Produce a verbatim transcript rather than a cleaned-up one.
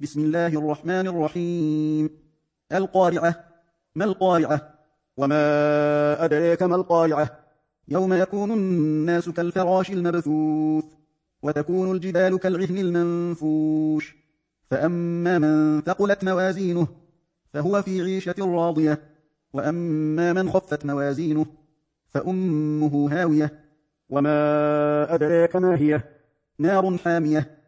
بسم الله الرحمن الرحيم. القارعة. ما القارعة؟ وما أدريك ما القارعة؟ يوم يكون الناس كالفراش المبثوث وتكون الجبال كالعهن المنفوش فأما من ثقلت موازينه فهو في عيشة راضية وأما من خفت موازينه فأمه هاوية. وما أدريك ما هي؟ نار حامية